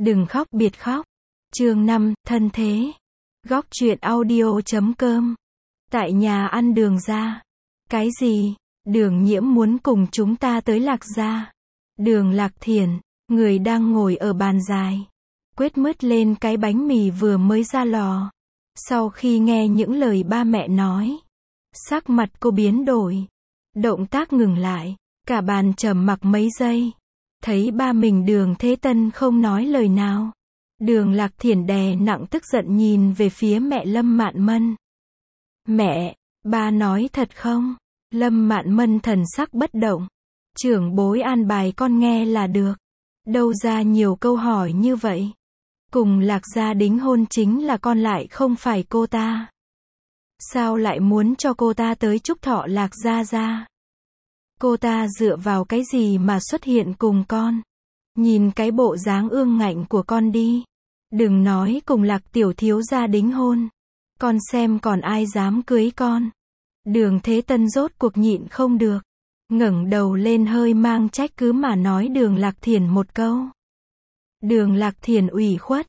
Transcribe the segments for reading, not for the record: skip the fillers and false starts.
Đừng khóc biệt khóc. Chương 5, thân thế. Góc truyện audio.com. Tại nhà ăn Đường gia. Cái gì? Đường Nhiễm muốn cùng chúng ta tới Lạc gia. Đường Lạc Thiển, người đang ngồi ở bàn dài, quết mứt lên cái bánh mì vừa mới ra lò. Sau khi nghe những lời ba mẹ nói, sắc mặt cô biến đổi. Động tác ngừng lại, cả bàn trầm mặc mấy giây. Thấy ba mình Đường Thế Tân không nói lời nào. Đường Lạc Thiển đè nặng tức giận nhìn về phía mẹ Lâm Mạn Mân. Mẹ, ba nói thật không? Lâm Mạn Mân thần sắc bất động. Trưởng bối an bài con nghe là được. Đâu ra nhiều câu hỏi như vậy. Cùng Lạc gia đính hôn chính là con lại không phải cô ta. Sao lại muốn cho cô ta tới chúc thọ Lạc gia ra? Cô ta dựa vào cái gì mà xuất hiện cùng con? Nhìn cái bộ dáng ương ngạnh của con đi. Đừng nói cùng Lạc tiểu thiếu gia đính hôn. Con xem còn ai dám cưới con. Đường Thế Tân rốt cuộc nhịn không được. Ngẩng đầu lên hơi mang trách cứ mà nói Đường Lạc Thiển một câu. Đường Lạc Thiển ủy khuất.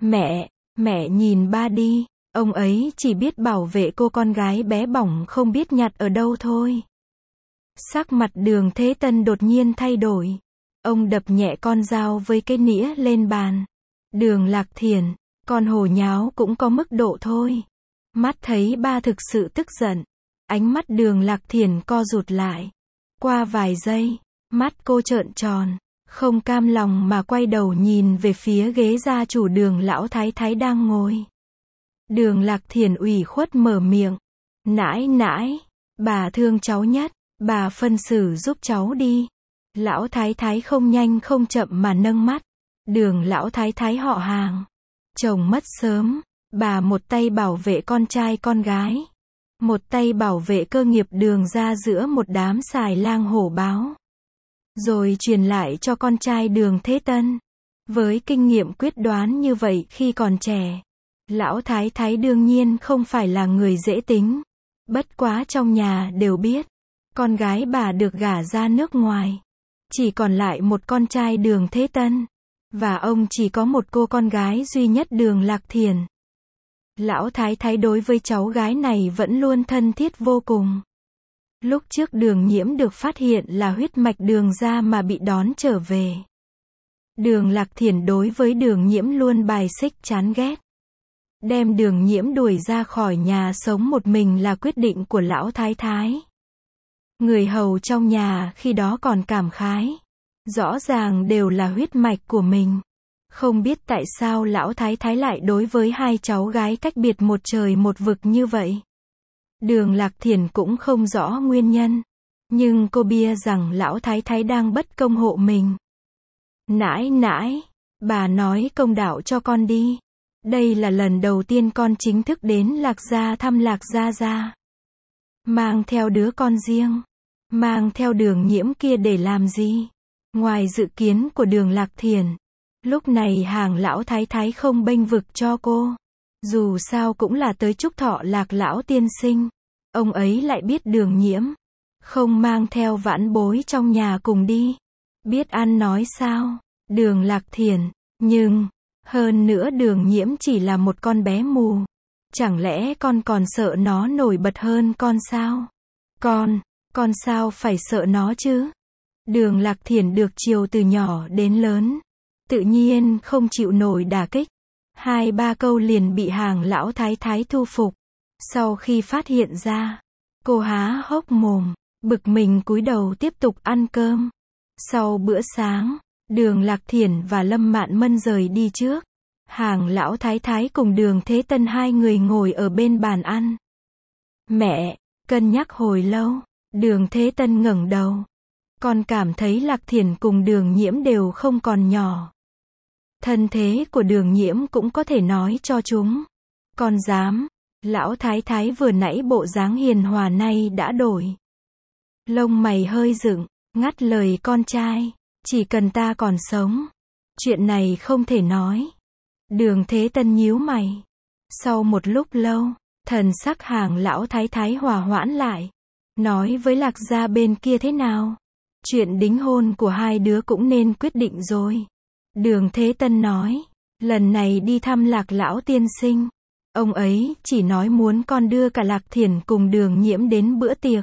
Mẹ nhìn ba đi. Ông ấy chỉ biết bảo vệ cô con gái bé bỏng không biết nhặt ở đâu thôi. Sắc mặt Đường Thế Tân đột nhiên thay đổi. Ông đập nhẹ con dao với cái nĩa lên bàn. Đường Lạc Thiển, con hồ nháo cũng có mức độ thôi. Mắt thấy ba thực sự tức giận. Ánh mắt Đường Lạc Thiển co rụt lại. Qua vài giây, mắt cô trợn tròn, không cam lòng mà quay đầu nhìn về phía ghế gia chủ Đường lão thái thái đang ngồi. Đường Lạc Thiển ủy khuất mở miệng. Nãi, bà thương cháu nhất, bà phân xử giúp cháu đi. Lão thái thái không nhanh không chậm mà nâng mắt. Đường lão thái thái họ hàng. Chồng mất sớm, bà một tay bảo vệ con trai con gái. Một tay bảo vệ cơ nghiệp Đường gia giữa một đám xài lang hổ báo. Rồi truyền lại cho con trai Đường Thế Tân. Với kinh nghiệm quyết đoán như vậy khi còn trẻ, lão thái thái đương nhiên không phải là người dễ tính. Bất quá trong nhà đều biết, con gái bà được gả ra nước ngoài. Chỉ còn lại một con trai Đường Thế Tân. Và ông chỉ có một cô con gái duy nhất Đường Lạc Thiển. Lão thái thái đối với cháu gái này vẫn luôn thân thiết vô cùng. Lúc trước Đường Nhiễm được phát hiện là huyết mạch Đường gia mà bị đón trở về. Đường Lạc Thiển đối với Đường Nhiễm luôn bài xích chán ghét. Đem Đường Nhiễm đuổi ra khỏi nhà sống một mình là quyết định của lão thái thái. Người hầu trong nhà khi đó còn cảm khái. Rõ ràng đều là huyết mạch của mình. Không biết tại sao lão thái thái lại đối với hai cháu gái cách biệt một trời một vực như vậy. Đường Lạc Thiển cũng không rõ nguyên nhân. Nhưng cô bia rằng lão thái thái đang bất công hộ mình. Nãi, bà nói công đạo cho con đi. Đây là lần đầu tiên con chính thức đến Lạc gia thăm Lạc gia gia. Mang theo đứa con riêng. Mang theo Đường Nhiễm kia để làm gì? Ngoài dự kiến của Đường Lạc Thiển, lúc này hàng lão thái thái không bênh vực cho cô. Dù sao cũng là tới chúc thọ Lạc lão tiên sinh. Ông ấy lại biết Đường Nhiễm không mang theo vãn bối trong nhà cùng đi. Biết ăn nói sao? Đường Lạc Thiển, nhưng hơn nữa Đường Nhiễm chỉ là một con bé mù. Chẳng lẽ con còn sợ nó nổi bật hơn con sao? Con sao phải sợ nó chứ? Đường Lạc Thiển được chiều từ nhỏ đến lớn, tự nhiên không chịu nổi đả kích. 2-3 câu liền bị hàng lão thái thái thu phục. Sau khi phát hiện ra, cô há hốc mồm, bực mình cúi đầu tiếp tục ăn cơm. Sau bữa sáng, Đường Lạc Thiển và Lâm Mạn Mân rời đi trước. Hàng lão thái thái cùng Đường Thế Tân hai người ngồi ở bên bàn ăn. Mẹ, cân nhắc hồi lâu, Đường Thế Tân ngẩng đầu. Con cảm thấy Lạc Thiển cùng Đường Nhiễm đều không còn nhỏ. Thân thế của Đường Nhiễm cũng có thể nói cho chúng. Con dám. Lão thái thái vừa nãy bộ dáng hiền hòa nay đã đổi. Lông mày hơi dựng, ngắt lời con trai. Chỉ cần ta còn sống, chuyện này không thể nói. Đường Thế Tân nhíu mày. Sau một lúc lâu, thần sắc hàng lão thái thái hòa hoãn lại. Nói với Lạc gia bên kia thế nào? Chuyện đính hôn của hai đứa cũng nên quyết định rồi. Đường Thế Tân nói, lần này đi thăm Lạc lão tiên sinh, ông ấy chỉ nói muốn con đưa cả Lạc Thiển cùng Đường Nhiễm đến bữa tiệc.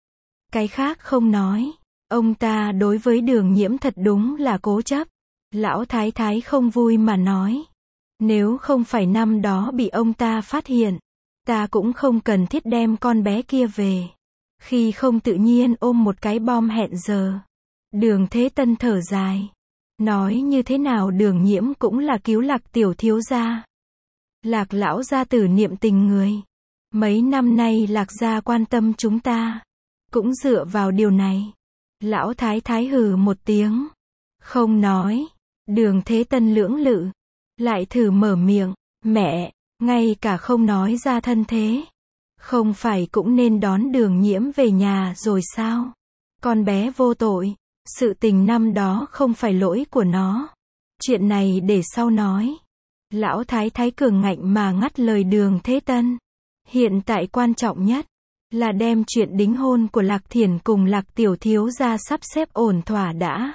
Cái khác không nói. Ông ta đối với Đường Nhiễm thật đúng là cố chấp. Lão thái thái không vui mà nói, nếu không phải năm đó bị ông ta phát hiện, ta cũng không cần thiết đem con bé kia về. Khi không tự nhiên ôm một cái bom hẹn giờ. Đường Thế Tân thở dài, nói như thế nào Đường Nhiễm cũng là cứu Lạc tiểu thiếu gia. Lạc lão gia tử niệm tình người. Mấy năm nay Lạc gia quan tâm chúng ta, cũng dựa vào điều này. Lão thái thái hừ một tiếng, không nói. Đường Thế Tân lưỡng lự, lại thử mở miệng, mẹ, ngay cả không nói ra thân thế. Không phải cũng nên đón Đường Nhiễm về nhà rồi sao? Con bé vô tội, sự tình năm đó không phải lỗi của nó. Chuyện này để sau nói. Lão thái thái cường ngạnh mà ngắt lời Đường Thế Tân. Hiện tại quan trọng nhất là đem chuyện đính hôn của Lạc Thiển cùng Lạc tiểu thiếu gia sắp xếp ổn thỏa đã.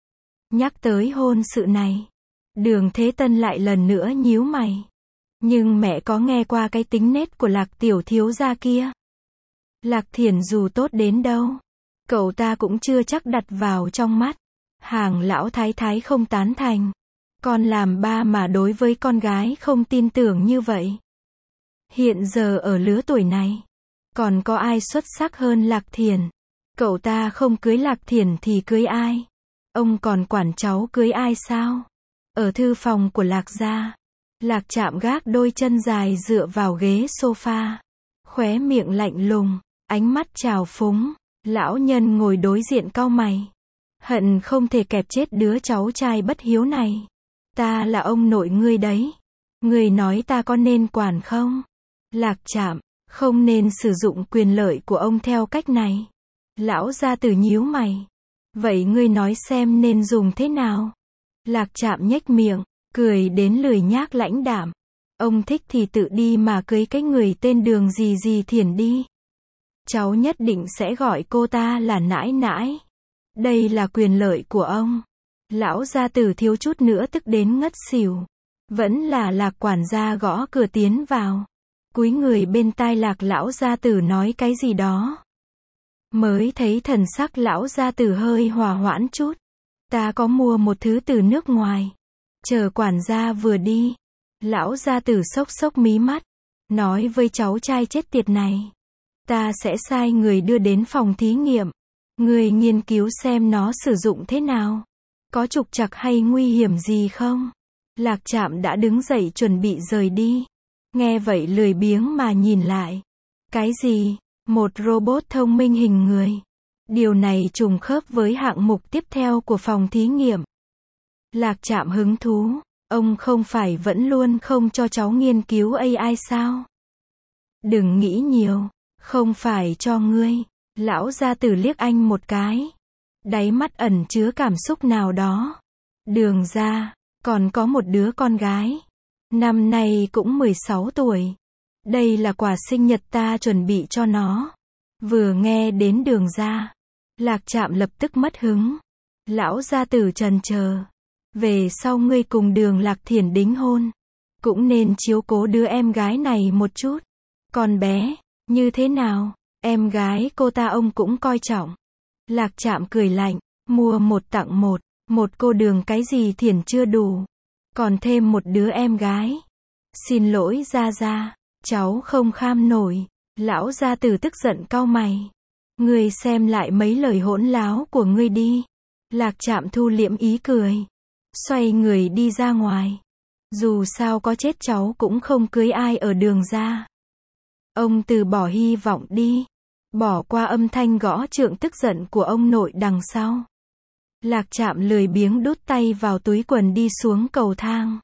Nhắc tới hôn sự này, Đường Thế Tân lại lần nữa nhíu mày. Nhưng mẹ có nghe qua cái tính nết của Lạc tiểu thiếu gia kia. Lạc Thiển dù tốt đến đâu, cậu ta cũng chưa chắc đặt vào trong mắt. Hàng lão thái thái không tán thành. Con làm ba mà đối với con gái không tin tưởng như vậy. Hiện giờ ở lứa tuổi này, còn có ai xuất sắc hơn Lạc Thiển? Cậu ta không cưới Lạc Thiển thì cưới ai? Ông còn quản cháu cưới ai sao? Ở thư phòng của Lạc gia, Lạc Trạm gác đôi chân dài dựa vào ghế sofa, khóe miệng lạnh lùng, ánh mắt trào phúng. Lão nhân ngồi đối diện cau mày, hận không thể kẹp chết đứa cháu trai bất hiếu này. Ta là ông nội ngươi đấy, ngươi nói ta có nên quản không? Lạc Trạm, không nên sử dụng quyền lợi của ông theo cách này. Lão gia tử nhíu mày, vậy ngươi nói xem nên dùng thế nào? Lạc Trạm nhếch miệng, cười đến lười nhác lãnh đạm. Ông thích thì tự đi mà cưới cái người tên Đường gì gì Thiển đi. Cháu nhất định sẽ gọi cô ta là nãi nãi. Đây là quyền lợi của ông. Lão gia tử thiếu chút nữa tức đến ngất xỉu. Vẫn là Lạc quản gia gõ cửa tiến vào. Cúi người bên tai Lạc lão gia tử nói cái gì đó. Mới thấy thần sắc lão gia tử hơi hòa hoãn chút. Ta có mua một thứ từ nước ngoài. Chờ quản gia vừa đi, lão gia tử xốc xốc mí mắt, nói với cháu trai chết tiệt này, ta sẽ sai người đưa đến phòng thí nghiệm. Người nghiên cứu xem nó sử dụng thế nào. Có trục trặc hay nguy hiểm gì không? Lạc Trạm đã đứng dậy chuẩn bị rời đi. Nghe vậy lười biếng mà nhìn lại. Cái gì? Một robot thông minh hình người. Điều này trùng khớp với hạng mục tiếp theo của phòng thí nghiệm. Lạc Trạm hứng thú. Ông không phải vẫn luôn không cho cháu nghiên cứu AI sao? Đừng nghĩ nhiều. Không phải cho ngươi. Lão gia tử liếc anh một cái. Đáy mắt ẩn chứa cảm xúc nào đó. Đường ra, còn có một đứa con gái. Năm nay cũng 16 tuổi. Đây là quà sinh nhật ta chuẩn bị cho nó. Vừa nghe đến Đường ra, Lạc Trạm lập tức mất hứng. Lão gia tử trần chờ. Về sau ngươi cùng Đường Lạc Thiển đính hôn, cũng nên chiếu cố đứa em gái này một chút. Con bé, như thế nào? Em gái cô ta ông cũng coi trọng. Lạc Trạm cười lạnh, mua một tặng một. Một cô Đường cái gì Thiển chưa đủ, còn thêm một đứa em gái. Xin lỗi gia gia, cháu không kham nổi. Lão gia tử tức giận cau mày. Ngươi xem lại mấy lời hỗn láo của ngươi đi. Lạc Trạm thu liễm ý cười, xoay người đi ra ngoài. Dù sao có chết cháu cũng không cưới ai ở Đường ra. Ông từ bỏ hy vọng đi. Bỏ qua âm thanh gõ trượng tức giận của ông nội đằng sau. Lạc Trạm lười biếng đút tay vào túi quần đi xuống cầu thang.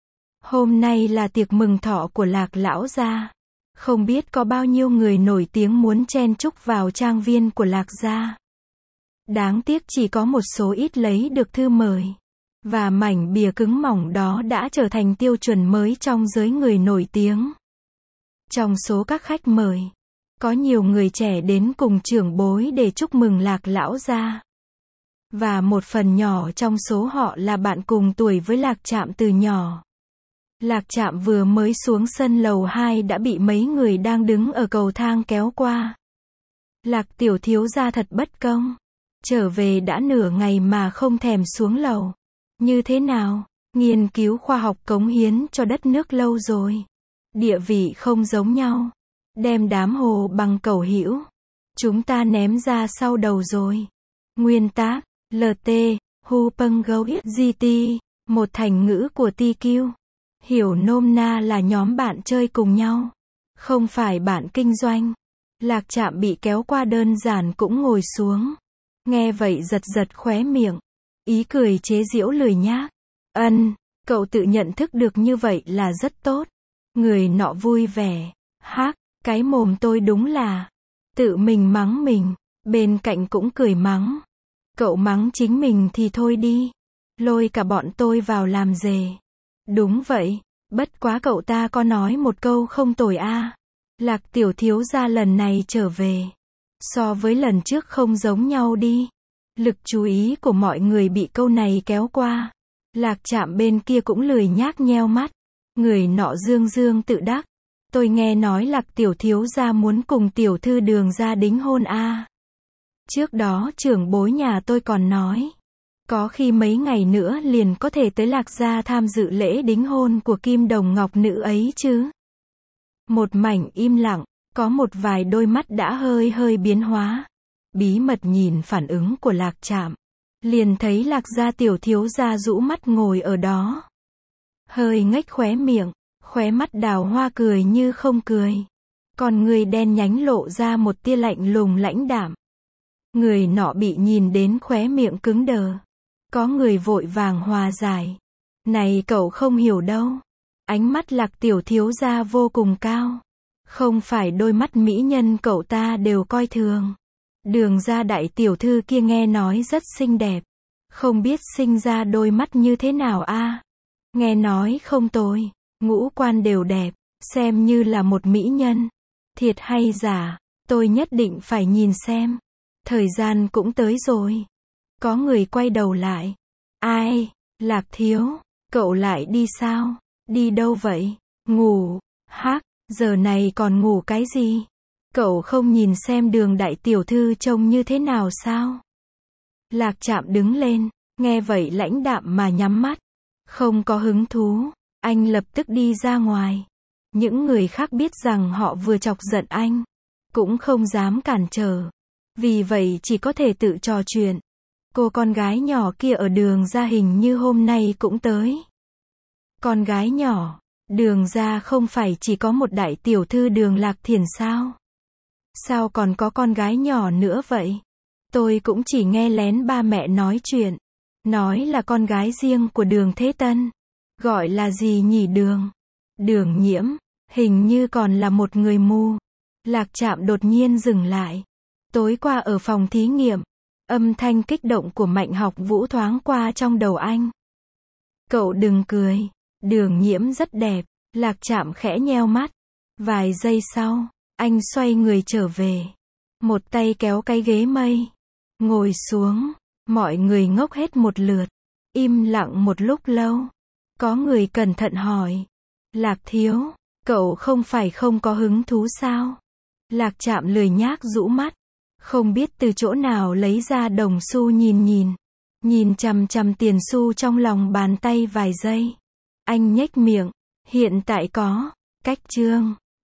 Hôm nay là tiệc mừng thọ của Lạc lão gia. Không biết có bao nhiêu người nổi tiếng muốn chen chúc vào trang viên của Lạc gia. Đáng tiếc chỉ có một số ít lấy được thư mời. Và mảnh bìa cứng mỏng đó đã trở thành tiêu chuẩn mới trong giới người nổi tiếng. Trong số các khách mời, có nhiều người trẻ đến cùng trưởng bối để chúc mừng Lạc lão gia. Và một phần nhỏ trong số họ là bạn cùng tuổi với Lạc Trạm từ nhỏ. Lạc Trạm vừa mới xuống sân lầu 2 đã bị mấy người đang đứng ở cầu thang kéo qua. Lạc tiểu thiếu gia thật bất công. Trở về đã nửa ngày mà không thèm xuống lầu. Như thế nào? Nghiên cứu khoa học cống hiến cho đất nước lâu rồi. Địa vị không giống nhau. Đem đám hồ bằng cẩu hữu. Chúng ta ném ra sau đầu rồi. Nguyên tác, LT, Hu Peng Gâu GT, một thành ngữ của TQ. Hiểu nôm na là nhóm bạn chơi cùng nhau. Không phải bạn kinh doanh. Lạc Trạm bị kéo qua đơn giản cũng ngồi xuống. Nghe vậy giật giật khóe miệng. Ý cười chế giễu lười nhác. Cậu tự nhận thức được như vậy là rất tốt. Người nọ vui vẻ. Hác, cái mồm tôi đúng là. Tự mình mắng mình. Bên cạnh cũng cười mắng. Cậu mắng chính mình thì thôi đi. Lôi cả bọn tôi vào làm dề. Đúng vậy. Bất quá cậu ta có nói một câu không tồi a. Lạc tiểu thiếu gia lần này trở về. So với lần trước không giống nhau đi. Lực chú ý của mọi người bị câu này kéo qua. Lạc Trạm bên kia cũng lười nhác nheo mắt. Người nọ dương dương tự đắc. Tôi nghe nói Lạc tiểu thiếu gia muốn cùng tiểu thư Đường gia đính hôn a. Trước đó trưởng bối nhà tôi còn nói. Có khi mấy ngày nữa liền có thể tới Lạc gia tham dự lễ đính hôn của Kim Đồng Ngọc Nữ ấy chứ. Một mảnh im lặng, có một vài đôi mắt đã hơi hơi biến hóa. Bí mật nhìn phản ứng của Lạc Trạm. Liền thấy Lạc gia tiểu thiếu gia rũ mắt ngồi ở đó. Hơi nhếch khóe miệng, khóe mắt đào hoa cười như không cười. Còn người đen nhánh lộ ra một tia lạnh lùng lãnh đạm. Người nọ bị nhìn đến khóe miệng cứng đờ. Có người vội vàng hòa giải. Này cậu không hiểu đâu. Ánh mắt Lạc tiểu thiếu gia vô cùng cao. Không phải đôi mắt mỹ nhân cậu ta đều coi thường. Đường gia đại tiểu thư kia nghe nói rất xinh đẹp. Không biết sinh ra đôi mắt như thế nào a. Nghe nói không tồi. Ngũ quan đều đẹp. Xem như là một mỹ nhân. Thiệt hay giả, tôi nhất định phải nhìn xem. Thời gian cũng tới rồi. Có người quay đầu lại. Ai? Lạc thiếu, cậu lại đi sao? Đi đâu vậy? Ngủ. Hác, giờ này còn ngủ cái gì? Cậu không nhìn xem Đường đại tiểu thư trông như thế nào sao? Lạc Trạm đứng lên, nghe vậy lãnh đạm mà nhắm mắt. Không có hứng thú, anh lập tức đi ra ngoài. Những người khác biết rằng họ vừa chọc giận anh, cũng không dám cản trở. Vì vậy chỉ có thể tự trò chuyện. Cô con gái nhỏ kia ở Đường gia hình như hôm nay cũng tới. Con gái nhỏ, Đường gia không phải chỉ có một đại tiểu thư Đường Lạc Thiển sao? Sao còn có con gái nhỏ nữa vậy? Tôi cũng chỉ nghe lén ba mẹ nói chuyện. Nói là con gái riêng của Đường Thế Tân. Gọi là gì nhỉ Đường? Đường Nhiễm, hình như còn là một người mù. Lạc Trạm đột nhiên dừng lại. Tối qua ở phòng thí nghiệm, âm thanh kích động của Mạnh Học Vũ thoáng qua trong đầu anh. Cậu đừng cười, Đường Nhiễm rất đẹp. Lạc Trạm khẽ nheo mắt. Vài giây sau, anh xoay người trở về. Một tay kéo cái ghế mây. Ngồi xuống, mọi người ngốc hết một lượt. Im lặng một lúc lâu. Có người cẩn thận hỏi. Lạc thiếu, cậu không phải không có hứng thú sao? Lạc Trạm lười nhác rũ mắt. Không biết từ chỗ nào lấy ra đồng xu nhìn. Nhìn chằm chằm tiền xu trong lòng bàn tay vài giây. Anh nhếch miệng. Hiện tại có. Cách chương.